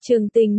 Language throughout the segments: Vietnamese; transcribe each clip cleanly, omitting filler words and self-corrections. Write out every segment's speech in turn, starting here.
Trường tình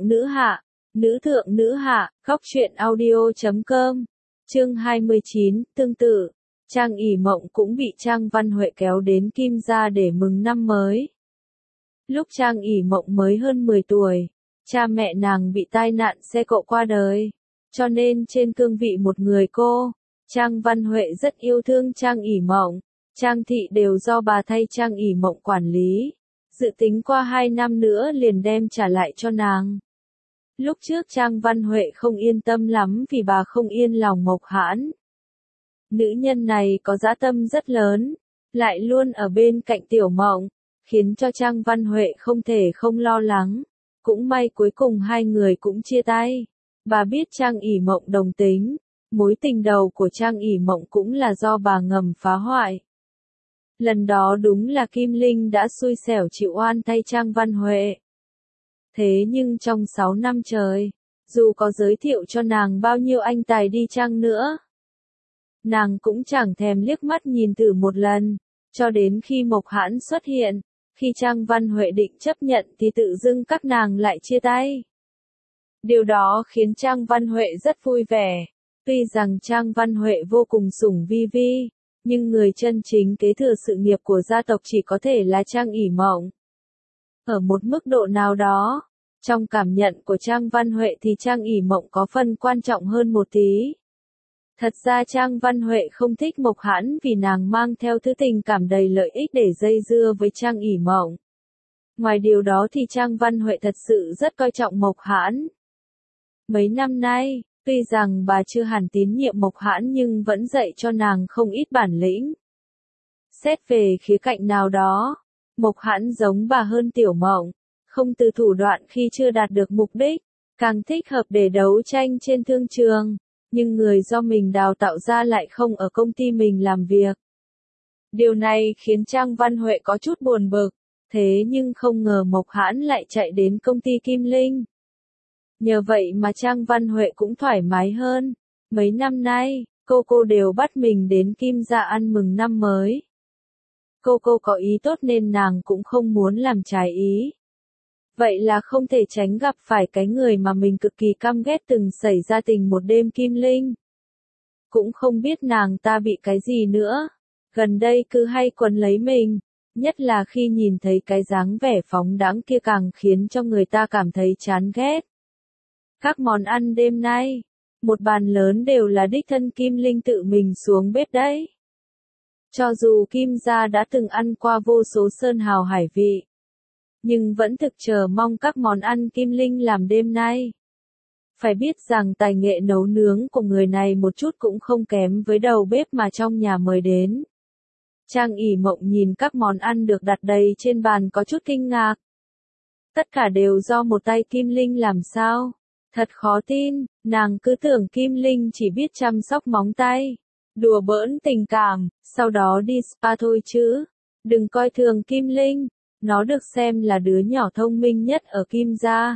nữ thượng nữ hạ, khóc chuyện audio.com, chương 29, tương tự, Trang ỉ mộng cũng bị Trang Văn Huệ kéo đến Kim gia để mừng năm mới. Lúc Trang ỉ mộng mới hơn 10 tuổi, cha mẹ nàng bị tai nạn xe cộ qua đời, cho nên trên cương vị một người cô, Trang Văn Huệ rất yêu thương Trang ỉ mộng, Trang thị đều do bà thay Trang ỉ mộng quản lý. Dự tính qua 2 năm nữa liền đem trả lại cho nàng. Lúc trước Trang Văn Huệ không yên tâm lắm vì bà không yên lòng Mộc Hãn. Nữ nhân này có dã tâm rất lớn, lại luôn ở bên cạnh Tiểu Mộng, khiến cho Trang Văn Huệ không thể không lo lắng. Cũng may cuối cùng hai người cũng chia tay. Bà biết Trang ỉ mộng đồng tính, mối tình đầu của Trang ỉ mộng cũng là do bà ngầm phá hoại. Lần đó đúng là Kim Linh đã xui xẻo chịu oan thay Trang Văn Huệ. Thế nhưng trong 6 năm trời, dù có giới thiệu cho nàng bao nhiêu anh tài đi chăng nữa, nàng cũng chẳng thèm liếc mắt nhìn thử một lần, cho đến khi Mộc Hãn xuất hiện, khi Trang Văn Huệ định chấp nhận thì tự dưng các nàng lại chia tay. Điều đó khiến Trang Văn Huệ rất vui vẻ, tuy rằng Trang Văn Huệ vô cùng sủng Vi Vi. Nhưng người chân chính kế thừa sự nghiệp của gia tộc chỉ có thể là Trang ỉ mộng. Ở một mức độ nào đó, trong cảm nhận của Trang Văn Huệ thì Trang ỉ mộng có phần quan trọng hơn một tí. Thật ra Trang Văn Huệ không thích Mộc Hãn vì nàng mang theo thứ tình cảm đầy lợi ích để dây dưa với Trang ỉ mộng. Ngoài điều đó thì Trang Văn Huệ thật sự rất coi trọng Mộc Hãn. Mấy năm nay, tuy rằng bà chưa hẳn tín nhiệm Mộc Hãn nhưng vẫn dạy cho nàng không ít bản lĩnh. Xét về khía cạnh nào đó, Mộc Hãn giống bà hơn Tiểu Mộng, không từ thủ đoạn khi chưa đạt được mục đích, càng thích hợp để đấu tranh trên thương trường, nhưng người do mình đào tạo ra lại không ở công ty mình làm việc. Điều này khiến Trang Văn Huệ có chút buồn bực, thế nhưng không ngờ Mộc Hãn lại chạy đến công ty Kim Linh. Nhờ vậy mà Trang Văn Huệ cũng thoải mái hơn. Mấy năm nay, cô đều bắt mình đến Kim gia ăn mừng năm mới. Cô có ý tốt nên nàng cũng không muốn làm trái ý. Vậy là không thể tránh gặp phải cái người mà mình cực kỳ căm ghét từng xảy ra tình một đêm Kim Linh. Cũng không biết nàng ta bị cái gì nữa. Gần đây cứ hay quấn lấy mình. Nhất là khi nhìn thấy cái dáng vẻ phóng đãng kia càng khiến cho người ta cảm thấy chán ghét. Các món ăn đêm nay, một bàn lớn đều là đích thân Kim Linh tự mình xuống bếp đấy. Cho dù Kim gia đã từng ăn qua vô số sơn hào hải vị, nhưng vẫn thực chờ mong các món ăn Kim Linh làm đêm nay. Phải biết rằng tài nghệ nấu nướng của người này một chút cũng không kém với đầu bếp mà trong nhà mời đến. Trang ỉ mộng nhìn các món ăn được đặt đầy trên bàn có chút kinh ngạc. Tất cả đều do một tay Kim Linh làm sao? Thật khó tin, nàng cứ tưởng Kim Linh chỉ biết chăm sóc móng tay, đùa bỡn tình cảm, sau đó đi spa thôi chứ. Đừng coi thường Kim Linh, nó được xem là đứa nhỏ thông minh nhất ở Kim gia.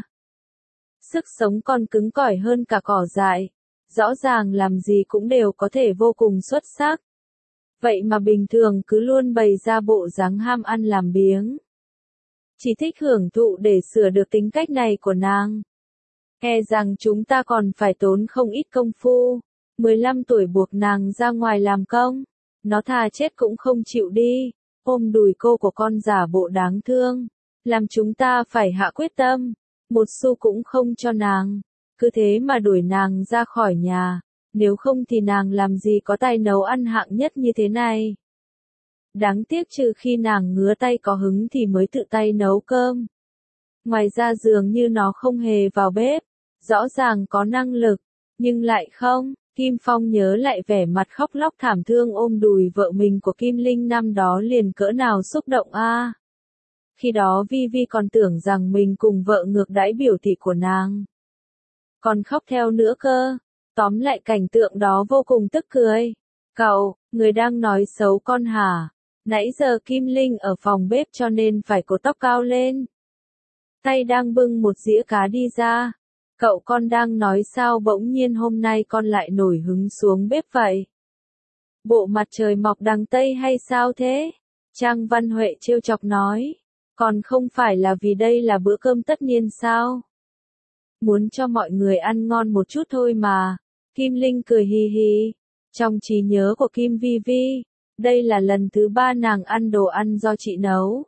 Sức sống còn cứng cỏi hơn cả cỏ dại, rõ ràng làm gì cũng đều có thể vô cùng xuất sắc. Vậy mà bình thường cứ luôn bày ra bộ dáng ham ăn làm biếng. Chỉ thích hưởng thụ để sửa được tính cách này của nàng. E rằng chúng ta còn phải tốn không ít công phu. 15 tuổi buộc nàng ra ngoài làm công. Nó thà chết cũng không chịu đi. Ôm đùi cô của con giả bộ đáng thương. Làm chúng ta phải hạ quyết tâm. Một xu cũng không cho nàng. Cứ thế mà đuổi nàng ra khỏi nhà. Nếu không thì nàng làm gì có tay nấu ăn hạng nhất như thế này. Đáng tiếc trừ khi nàng ngứa tay có hứng thì mới tự tay nấu cơm. Ngoài ra dường như nó không hề vào bếp. Rõ ràng có năng lực, nhưng lại không. Kim Phong nhớ lại vẻ mặt khóc lóc thảm thương ôm đùi vợ mình của Kim Linh năm đó liền cỡ nào xúc động a. Khi đó Vi Vi còn tưởng rằng mình cùng vợ ngược đãi biểu thị của nàng. Còn khóc theo nữa cơ. Tóm lại cảnh tượng đó vô cùng tức cười. Cậu, người đang nói xấu con hả? Nãy giờ Kim Linh ở phòng bếp cho nên phải cột tóc cao lên. Tay đang bưng một dĩa cá đi ra. Cậu con đang nói sao bỗng nhiên hôm nay con lại nổi hứng xuống bếp vậy? Bộ mặt trời mọc đằng Tây hay sao thế? Trang Văn Huệ trêu chọc nói. Còn không phải là vì đây là bữa cơm tất niên sao? Muốn cho mọi người ăn ngon một chút thôi mà. Kim Linh cười hì hì. Trong trí nhớ của Kim Vi Vi, đây là lần thứ 3 nàng ăn đồ ăn do chị nấu.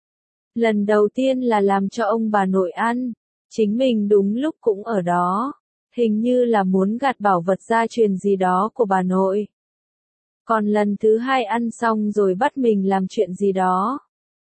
Lần đầu tiên là làm cho ông bà nội ăn, chính mình đúng lúc cũng ở đó, hình như là muốn gạt bảo vật gia truyền gì đó của bà nội. Còn lần thứ 2 ăn xong rồi bắt mình làm chuyện gì đó.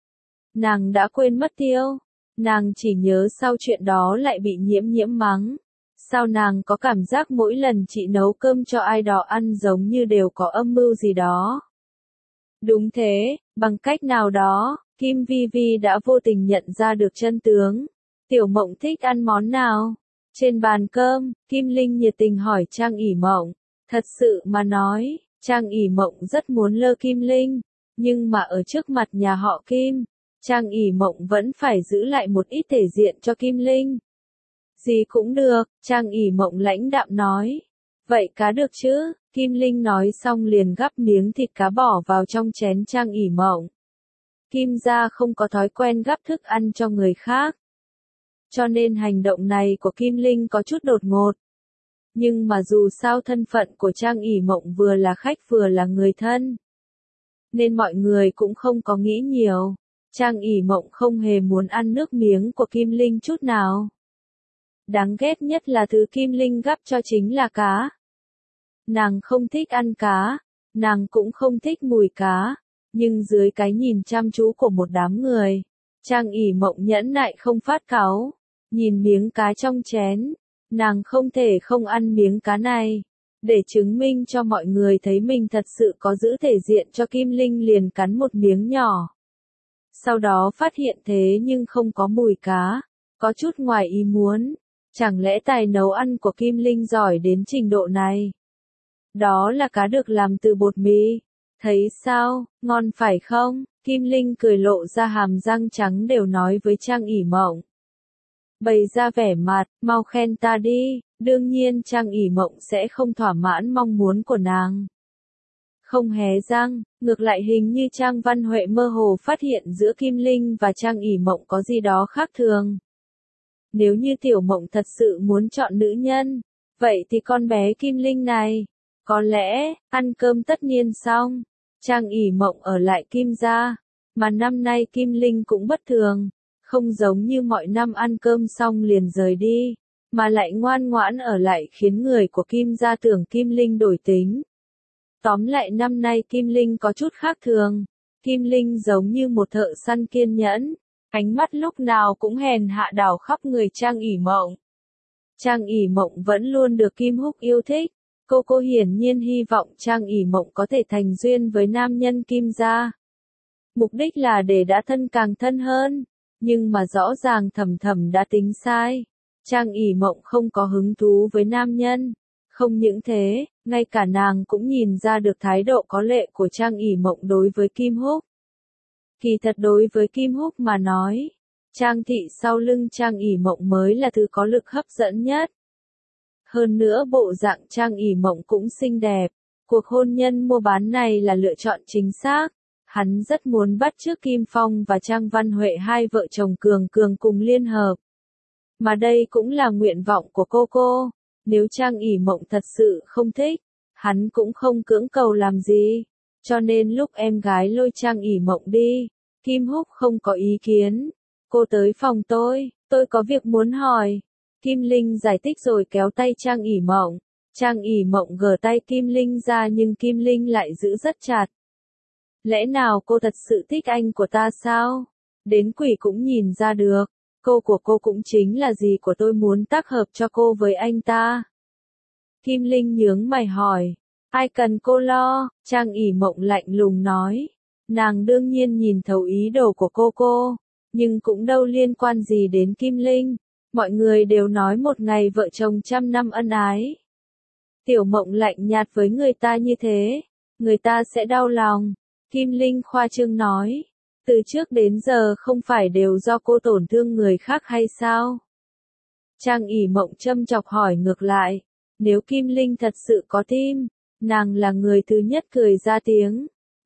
Nàng đã quên mất tiêu, nàng chỉ nhớ sau chuyện đó lại bị nhiễm mắng. Sao nàng có cảm giác mỗi lần chị nấu cơm cho ai đó ăn giống như đều có âm mưu gì đó. Đúng thế, bằng cách nào đó, Kim Vi Vi đã vô tình nhận ra được chân tướng. Tiểu Mộng thích ăn món nào? Trên bàn cơm, Kim Linh nhiệt tình hỏi Trang ỉ Mộng. Thật sự mà nói, Trang ỉ Mộng rất muốn lơ Kim Linh, nhưng mà ở trước mặt nhà họ Kim, Trang ỉ Mộng vẫn phải giữ lại một ít thể diện cho Kim Linh. Gì cũng được, Trang ỉ Mộng lãnh đạm nói. Vậy cá được chứ? Kim Linh nói xong liền gắp miếng thịt cá bỏ vào trong chén Trang ỉ Mộng. Kim gia không có thói quen gắp thức ăn cho người khác. Cho nên hành động này của Kim Linh có chút đột ngột. Nhưng mà dù sao thân phận của Trang ỉ Mộng vừa là khách vừa là người thân. Nên mọi người cũng không có nghĩ nhiều. Trang ỉ Mộng không hề muốn ăn nước miếng của Kim Linh chút nào. Đáng ghét nhất là thứ Kim Linh gắp cho chính là cá. Nàng không thích ăn cá, nàng cũng không thích mùi cá, nhưng dưới cái nhìn chăm chú của một đám người, Trang ỉ Mộng nhẫn nại không phát cáu, nhìn miếng cá trong chén, nàng không thể không ăn miếng cá này. Để chứng minh cho mọi người thấy mình thật sự có giữ thể diện cho Kim Linh liền cắn một miếng nhỏ. Sau đó phát hiện thế nhưng không có mùi cá, có chút ngoài ý muốn. Chẳng lẽ tài nấu ăn của Kim Linh giỏi đến trình độ này? Đó là cá được làm từ bột mì. Thấy sao, ngon phải không? Kim Linh cười lộ ra hàm răng trắng đều nói với Trang ỉ Mộng. Bày ra vẻ mặt, mau khen ta đi, đương nhiên Trang ỉ Mộng sẽ không thỏa mãn mong muốn của nàng. Không hé răng, ngược lại hình như Trang Văn Huệ mơ hồ phát hiện giữa Kim Linh và Trang ỉ Mộng có gì đó khác thường. Nếu như Tiểu Mộng thật sự muốn chọn nữ nhân, vậy thì con bé Kim Linh này, có lẽ, ăn cơm tất niên xong, Trang ỉ Mộng ở lại Kim gia, mà năm nay Kim Linh cũng bất thường, không giống như mọi năm ăn cơm xong liền rời đi, mà lại ngoan ngoãn ở lại khiến người của Kim gia tưởng Kim Linh đổi tính. Tóm lại năm nay Kim Linh có chút khác thường, Kim Linh giống như một thợ săn kiên nhẫn. Ánh mắt lúc nào cũng hèn hạ đảo khắp người Trang ỉ Mộng. Trang ỉ Mộng vẫn luôn được Kim Húc yêu thích. Cô hiển nhiên hy vọng Trang ỉ Mộng có thể thành duyên với nam nhân Kim gia. Mục đích là để đã thân càng thân hơn. Nhưng mà rõ ràng thầm thầm đã tính sai. Trang ỉ Mộng không có hứng thú với nam nhân. Không những thế, ngay cả nàng cũng nhìn ra được thái độ có lệ của Trang ỉ Mộng đối với Kim Húc. Kỳ thật đối với Kim Húc mà nói, Trang thị sau lưng Trang ỉ Mộng mới là thứ có lực hấp dẫn nhất. Hơn nữa bộ dạng Trang ỉ Mộng cũng xinh đẹp, cuộc hôn nhân mua bán này là lựa chọn chính xác. Hắn rất muốn bắt chước Kim Phong và Trang Văn Huệ hai vợ chồng cường cùng liên hợp. Mà đây cũng là nguyện vọng của cô. Nếu Trang ỉ Mộng thật sự không thích, hắn cũng không cưỡng cầu làm gì. Cho nên lúc em gái lôi Trang ỉ Mộng đi, Kim Húc không có ý kiến. Cô tới phòng tôi có việc muốn hỏi. Kim Linh giải thích rồi kéo tay Trang ỉ Mộng. Trang ỉ Mộng gỡ tay Kim Linh ra nhưng Kim Linh lại giữ rất chặt. Lẽ nào cô thật sự thích anh của ta sao? Đến quỷ cũng nhìn ra được. Cô của cô cũng chính là gì của tôi muốn tác hợp cho cô với anh ta. Kim Linh nhướng mày hỏi. Ai cần cô lo? Trang ỉ Mộng lạnh lùng nói. Nàng đương nhiên nhìn thấu ý đồ của cô, nhưng cũng đâu liên quan gì đến Kim Linh. Mọi người đều nói một ngày vợ chồng trăm năm ân ái. Tiểu Mộng lạnh nhạt với người ta như thế, người ta sẽ đau lòng. Kim Linh khoa trương nói. Từ trước đến giờ không phải đều do cô tổn thương người khác hay sao? Trang ỉ Mộng châm chọc hỏi ngược lại. Nếu Kim Linh thật sự có tim, nàng là người thứ nhất cười ra tiếng.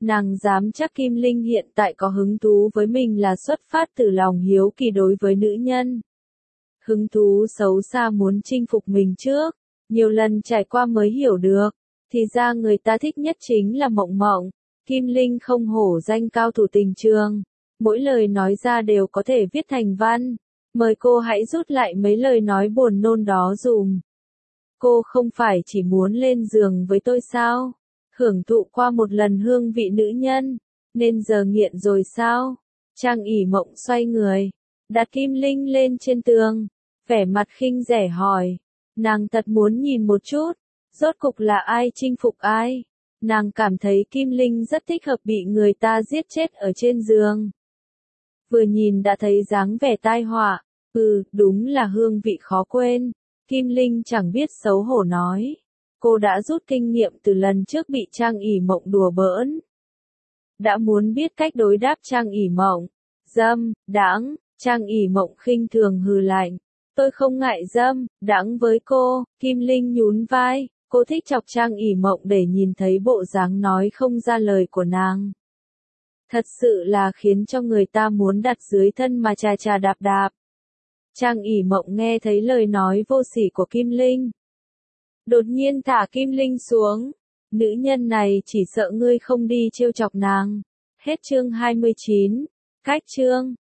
Nàng dám chắc Kim Linh hiện tại có hứng thú với mình là xuất phát từ lòng hiếu kỳ đối với nữ nhân. Hứng thú xấu xa muốn chinh phục mình trước, nhiều lần trải qua mới hiểu được, thì ra người ta thích nhất chính là Mộng Mộng. Kim Linh không hổ danh cao thủ tình trường, mỗi lời nói ra đều có thể viết thành văn. Mời cô hãy rút lại mấy lời nói buồn nôn đó dùm. Cô không phải chỉ muốn lên giường với tôi sao? Hưởng thụ qua một lần hương vị nữ nhân, nên giờ nghiện rồi sao? Trang ỉ Mộng xoay người, đặt Kim Linh lên trên tường, vẻ mặt khinh rẻ hỏi. Nàng thật muốn nhìn một chút, rốt cục là ai chinh phục ai? Nàng cảm thấy Kim Linh rất thích hợp bị người ta giết chết ở trên giường. Vừa nhìn đã thấy dáng vẻ tai họa, đúng là hương vị khó quên. Kim Linh chẳng biết xấu hổ nói. Cô đã rút kinh nghiệm từ lần trước bị Trang ỉ Mộng đùa bỡn. Đã muốn biết cách đối đáp Trang ỉ Mộng. Dâm, đãng, Trang ỉ Mộng khinh thường hừ lạnh. Tôi không ngại dâm, đãng với cô. Kim Linh nhún vai, cô thích chọc Trang ỉ Mộng để nhìn thấy bộ dáng nói không ra lời của nàng. Thật sự là khiến cho người ta muốn đặt dưới thân mà chà chà đạp đạp. Trang ỉ Mộng nghe thấy lời nói vô sỉ của Kim Linh. Đột nhiên thả Kim Linh xuống. Nữ nhân này chỉ sợ ngươi không đi trêu chọc nàng. Hết chương 29. Cách chương.